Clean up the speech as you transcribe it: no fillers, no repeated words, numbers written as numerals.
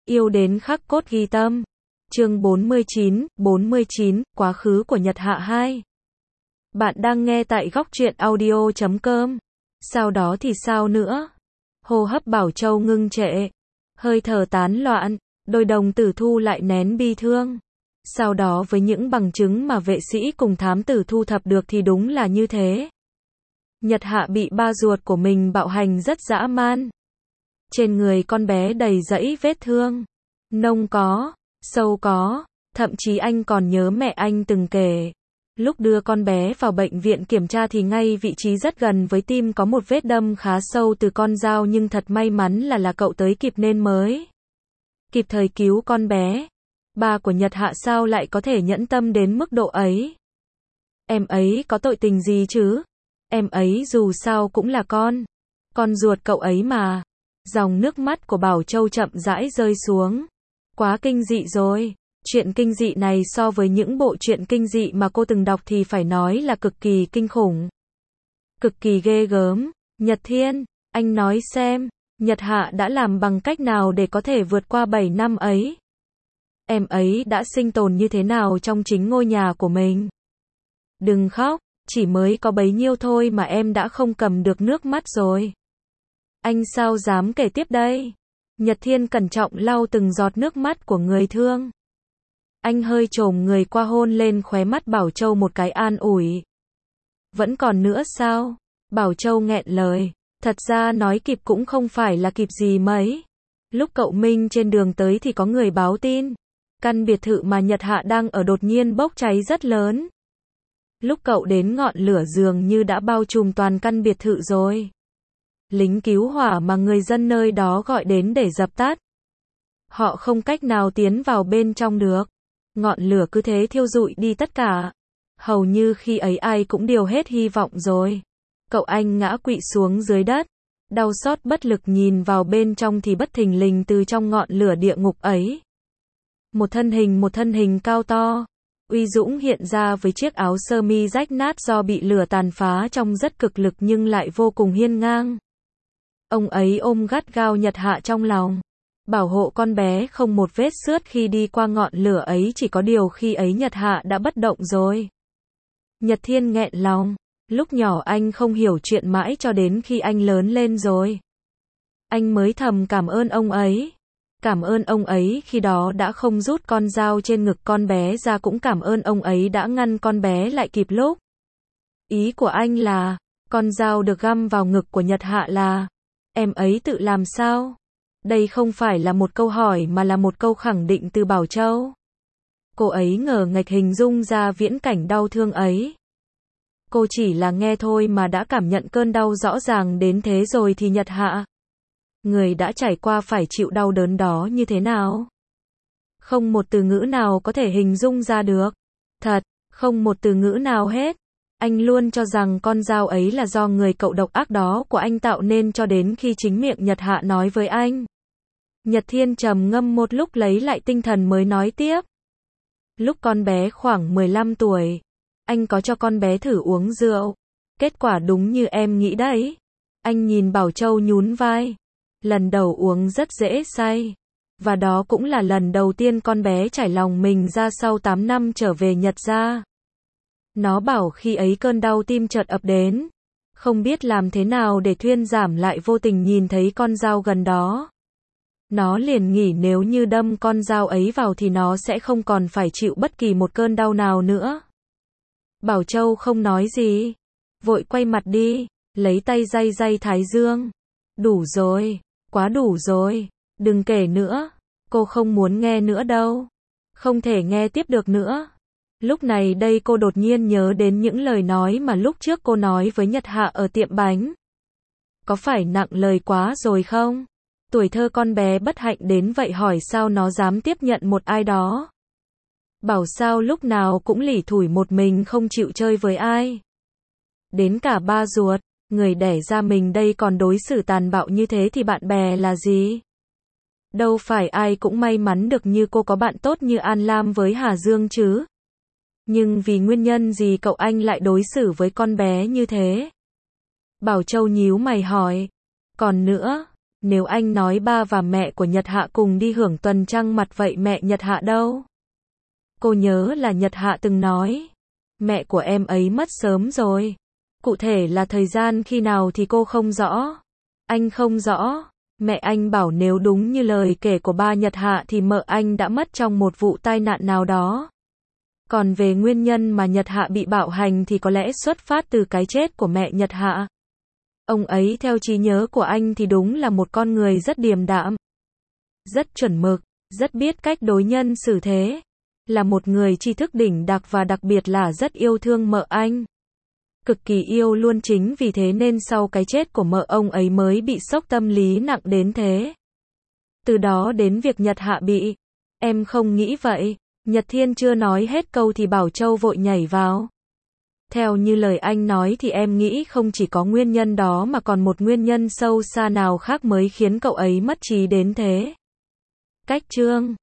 Yêu đến khắc cốt ghi tâm. Chương 49, quá khứ của Nhật Hạ 2. Bạn đang nghe tại góc truyện audio.com. Sau đó thì sao nữa? Hô hấp Bảo Châu ngưng trệ, hơi thở tán loạn, đôi đồng tử thu lại nén bi thương. Sau đó với những bằng chứng mà vệ sĩ cùng thám tử thu thập được thì đúng là như thế. Nhật Hạ bị ba ruột của mình bạo hành rất dã man. Trên người con bé đầy dẫy vết thương. Nông có, sâu có, thậm chí anh còn nhớ mẹ anh từng kể. Lúc đưa con bé vào bệnh viện kiểm tra thì ngay vị trí rất gần với tim có một vết đâm khá sâu từ con dao, nhưng thật may mắn là cậu tới kịp nên mới kịp thời cứu con bé. Ba của Nhật Hạ sao lại có thể nhẫn tâm đến mức độ ấy? Em ấy có tội tình gì chứ? Em ấy dù sao cũng là con ruột cậu ấy mà. Dòng nước mắt của Bảo Châu chậm rãi rơi xuống. Quá kinh dị rồi. Chuyện kinh dị này so với những bộ truyện kinh dị mà cô từng đọc thì phải nói là cực kỳ kinh khủng. Cực kỳ ghê gớm. Nhật Thiên, anh nói xem, Nhật Hạ đã làm bằng cách nào để có thể vượt qua 7 năm ấy? Em ấy đã sinh tồn như thế nào trong chính ngôi nhà của mình? Đừng khóc, chỉ mới có bấy nhiêu thôi mà em đã không cầm được nước mắt rồi. Anh sao dám kể tiếp đây? Nhật Thiên cẩn trọng lau từng giọt nước mắt của người thương. Anh hơi chồm người qua hôn lên khóe mắt Bảo Châu một cái an ủi. Vẫn còn nữa sao? Bảo Châu nghẹn lời. Thật ra nói kịp cũng không phải là kịp gì mấy. Lúc cậu Minh trên đường tới thì có người báo tin. Căn biệt thự mà Nhật Hạ đang ở đột nhiên bốc cháy rất lớn. Lúc cậu đến ngọn lửa dường như đã bao trùm toàn căn biệt thự rồi. Lính cứu hỏa mà người dân nơi đó gọi đến để dập tắt. Họ không cách nào tiến vào bên trong được. Ngọn lửa cứ thế thiêu rụi đi tất cả. Hầu như khi ấy ai cũng điều hết hy vọng rồi. Cậu anh ngã quỵ xuống dưới đất. Đau xót bất lực nhìn vào bên trong thì bất thình lình từ trong ngọn lửa địa ngục ấy. Một thân hình cao to, uy dũng hiện ra với chiếc áo sơ mi rách nát do bị lửa tàn phá, trông rất cực lực nhưng lại vô cùng hiên ngang. Ông ấy ôm gắt gao Nhật Hạ trong lòng, bảo hộ con bé không một vết xước khi đi qua ngọn lửa ấy, chỉ có điều khi ấy Nhật Hạ đã bất động rồi. Nhật Thiên nghẹn lòng, lúc nhỏ anh không hiểu chuyện mãi cho đến khi anh lớn lên rồi. Anh mới thầm cảm ơn ông ấy. Cảm ơn ông ấy khi đó đã không rút con dao trên ngực con bé ra, cũng cảm ơn ông ấy đã ngăn con bé lại kịp lúc. Ý của anh là, con dao được găm vào ngực của Nhật Hạ là, em ấy tự làm sao? Đây không phải là một câu hỏi mà là một câu khẳng định từ Bảo Châu. Cô ấy ngờ nghệch hình dung ra viễn cảnh đau thương ấy. Cô chỉ là nghe thôi mà đã cảm nhận cơn đau rõ ràng đến thế rồi thì Nhật Hạ, người đã trải qua phải chịu đau đớn đó như thế nào? Không một từ ngữ nào có thể hình dung ra được. Thật, không một từ ngữ nào hết. Anh luôn cho rằng con dao ấy là do người cậu độc ác đó của anh tạo nên, cho đến khi chính miệng Nhật Hạ nói với anh. Nhật Thiên trầm ngâm một lúc lấy lại tinh thần mới nói tiếp. Lúc con bé khoảng 15 tuổi, anh có cho con bé thử uống rượu. Kết quả đúng như em nghĩ đấy. Anh nhìn Bảo Châu nhún vai. Lần đầu uống rất dễ say. Và đó cũng là lần đầu tiên con bé trải lòng mình ra sau 8 năm trở về Nhật ra. Nó bảo khi ấy cơn đau tim chợt ập đến. Không biết làm thế nào để thuyên giảm lại, vô tình nhìn thấy con dao gần đó. Nó liền nghĩ nếu như đâm con dao ấy vào thì nó sẽ không còn phải chịu bất kỳ một cơn đau nào nữa. Bảo Châu không nói gì. Vội quay mặt đi, lấy tay day thái dương. Đủ rồi, quá đủ rồi, đừng kể nữa. Cô không muốn nghe nữa đâu. Không thể nghe tiếp được nữa. Lúc này đây cô đột nhiên nhớ đến những lời nói mà lúc trước cô nói với Nhật Hạ ở tiệm bánh. Có phải nặng lời quá rồi không? Tuổi thơ con bé bất hạnh đến vậy, hỏi sao nó dám tiếp nhận một ai đó. Bảo sao lúc nào cũng lủi thủi một mình, không chịu chơi với ai. Đến cả ba ruột, người đẻ ra mình đây còn đối xử tàn bạo như thế thì bạn bè là gì? Đâu phải ai cũng may mắn được như cô có bạn tốt như An Lam với Hà Dương chứ. Nhưng vì nguyên nhân gì cậu anh lại đối xử với con bé như thế? Bảo Châu nhíu mày hỏi. Còn nữa, Nếu anh nói ba và mẹ của Nhật Hạ cùng đi hưởng tuần trăng mật vậy mẹ Nhật Hạ đâu? Cô nhớ là Nhật Hạ từng nói, mẹ của em ấy mất sớm rồi. Cụ thể là thời gian khi nào thì cô không rõ. Anh không rõ. Mẹ anh bảo nếu đúng như lời kể của ba Nhật Hạ thì mợ anh đã mất trong một vụ tai nạn nào đó. Còn về nguyên nhân mà Nhật Hạ bị bạo hành thì có lẽ xuất phát từ cái chết của mẹ Nhật Hạ. Ông ấy theo trí nhớ của anh thì đúng là một con người rất điềm đạm, rất chuẩn mực, rất biết cách đối nhân xử thế. Là một người tri thức đỉnh đặc và đặc biệt là rất yêu thương mợ anh. Cực kỳ yêu luôn, chính vì thế nên sau cái chết của mợ ông ấy mới bị sốc tâm lý nặng đến thế. Từ đó đến việc Nhật Hạ bị. Em không nghĩ vậy. Nhật Thiên chưa nói hết câu thì Bảo Châu vội nhảy vào. Theo như lời anh nói thì em nghĩ không chỉ có nguyên nhân đó mà còn một nguyên nhân sâu xa nào khác mới khiến cậu ấy mất trí đến thế. Cách Trương